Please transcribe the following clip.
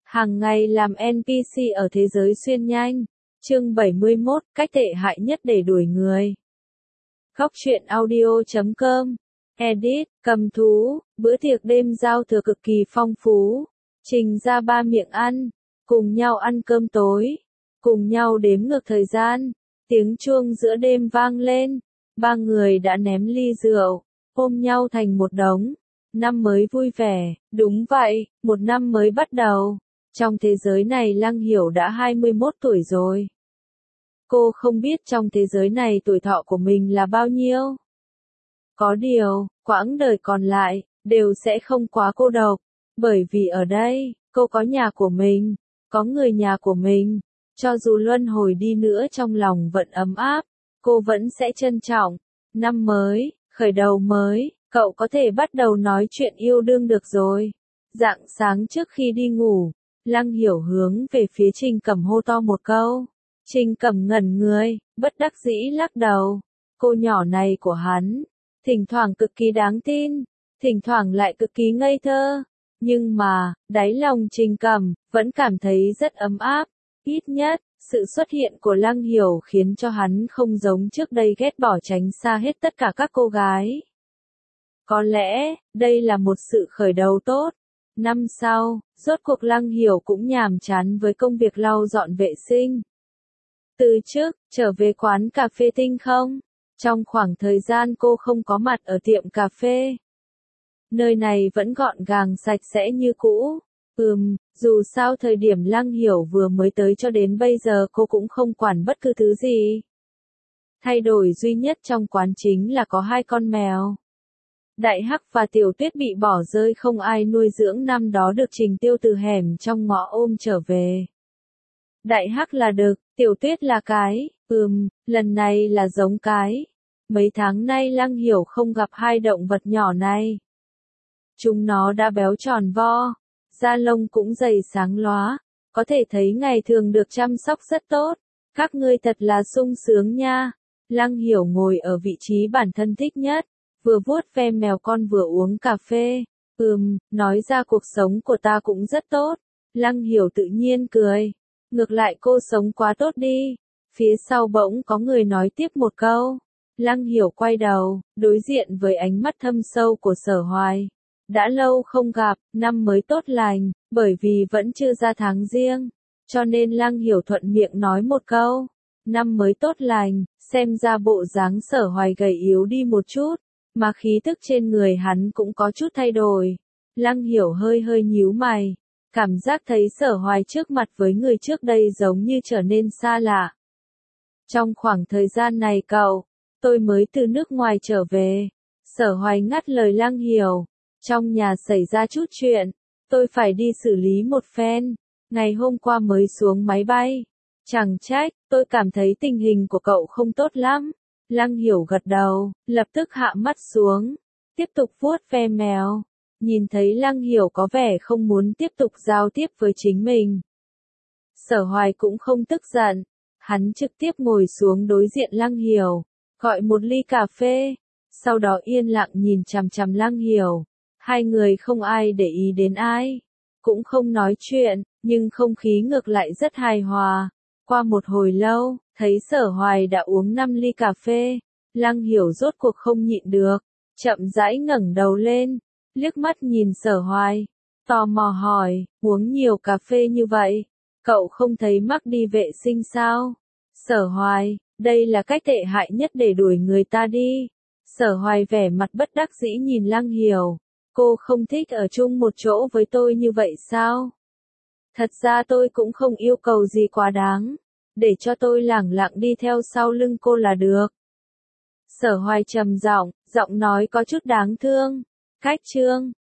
Hàng ngày làm NPC ở thế giới xuyên nhanh. Chương 71, cách tệ hại nhất để đuổi người. Góc truyện audio.com. Edit, cầm thú, bữa tiệc đêm giao thừa cực kỳ phong phú. Trình ra ba miệng ăn, cùng nhau ăn cơm tối, cùng nhau đếm ngược thời gian. Tiếng chuông giữa đêm vang lên, ba người đã ném ly rượu, ôm nhau thành một đống. Năm mới vui vẻ, đúng vậy, một năm mới bắt đầu. Trong thế giới này Lăng Hiểu đã 21 tuổi rồi. Cô không biết trong thế giới này tuổi thọ của mình là bao nhiêu. Có điều, quãng đời còn lại, đều sẽ không quá cô độc. Bởi vì ở đây, cô có nhà của mình, có người nhà của mình. Cho dù luân hồi đi nữa trong lòng vẫn ấm áp, cô vẫn sẽ trân trọng. Năm mới, khởi đầu mới, cậu có thể bắt đầu nói chuyện yêu đương được rồi. Rạng sáng trước khi đi ngủ, Lăng Hiểu hướng về phía Trình Cẩm hô to một câu. Trình Cẩm ngẩn người, bất đắc dĩ lắc đầu. Cô nhỏ này của hắn, thỉnh thoảng cực kỳ đáng tin, thỉnh thoảng lại cực kỳ ngây thơ. Nhưng mà, đáy lòng Trình Cẩm vẫn cảm thấy rất ấm áp. Ít nhất, sự xuất hiện của Lăng Hiểu khiến cho hắn không giống trước đây ghét bỏ tránh xa hết tất cả các cô gái. Có lẽ, đây là một sự khởi đầu tốt. Năm sau, rốt cuộc Lăng Hiểu cũng nhàm chán với công việc lau dọn vệ sinh. Từ trước, trở về quán cà phê Tinh Không. Trong khoảng thời gian cô không có mặt ở tiệm cà phê. Nơi này vẫn gọn gàng sạch sẽ như cũ. Dù sao thời điểm Lăng Hiểu vừa mới tới cho đến bây giờ cô cũng không quản bất cứ thứ gì. Thay đổi duy nhất trong quán chính là có 2 con mèo. Đại Hắc và Tiểu Tuyết bị bỏ rơi không ai nuôi dưỡng năm đó được Trình Tiêu từ hẻm trong ngõ ôm trở về. Đại Hắc là đực, Tiểu Tuyết là cái, lần này là giống cái. Mấy tháng nay Lăng Hiểu không gặp 2 động vật nhỏ này. Chúng nó đã béo tròn vo, da lông cũng dày sáng lóa, có thể thấy ngày thường được chăm sóc rất tốt. Các ngươi thật là sung sướng nha. Lăng Hiểu ngồi ở vị trí bản thân thích nhất, vừa vuốt ve mèo con vừa uống cà phê. Nói ra cuộc sống của ta cũng rất tốt. Lăng Hiểu tự nhiên cười. Ngược lại cô sống quá tốt đi. Phía sau bỗng có người nói tiếp một câu. Lăng Hiểu quay đầu, đối diện với ánh mắt thâm sâu của Sở Hoài. Đã lâu không gặp, năm mới tốt lành, bởi vì vẫn chưa ra tháng riêng. Cho nên Lăng Hiểu thuận miệng nói một câu. Năm mới tốt lành, xem ra bộ dáng Sở Hoài gầy yếu đi một chút, mà khí tức trên người hắn cũng có chút thay đổi. Lăng Hiểu hơi nhíu mày. Cảm giác thấy Sở Hoài trước mặt với người trước đây giống như trở nên xa lạ. Trong khoảng thời gian này tôi mới từ nước ngoài trở về. Sở Hoài ngắt lời Lăng Hiểu. Trong nhà xảy ra chút chuyện, tôi phải đi xử lý một phen. Ngày hôm qua mới xuống máy bay. Chẳng trách, tôi cảm thấy tình hình của cậu không tốt lắm. Lăng Hiểu gật đầu, lập tức hạ mắt xuống, tiếp tục vuốt ve mèo. Nhìn thấy Lăng Hiểu có vẻ không muốn tiếp tục giao tiếp với chính mình. Sở Hoài cũng không tức giận, hắn trực tiếp ngồi xuống đối diện Lăng Hiểu, gọi một ly cà phê, sau đó yên lặng nhìn chằm chằm Lăng Hiểu. Hai người không ai để ý đến ai, cũng không nói chuyện, nhưng không khí ngược lại rất hài hòa. Qua một hồi lâu, thấy Sở Hoài đã uống 5 ly cà phê, Lăng Hiểu rốt cuộc không nhịn được, chậm rãi ngẩng đầu lên, liếc mắt nhìn Sở Hoài, tò mò hỏi, uống nhiều cà phê như vậy, cậu không thấy mắc đi vệ sinh sao? Sở Hoài, đây là cách tệ hại nhất để đuổi người ta đi. Sở Hoài vẻ mặt bất đắc dĩ nhìn Lăng Hiểu, cô không thích ở chung một chỗ với tôi như vậy sao? Thật ra tôi cũng không yêu cầu gì quá đáng, để cho tôi lẳng lặng đi theo sau lưng cô là được. Sở Hoài trầm giọng, giọng nói có chút đáng thương. Cách chương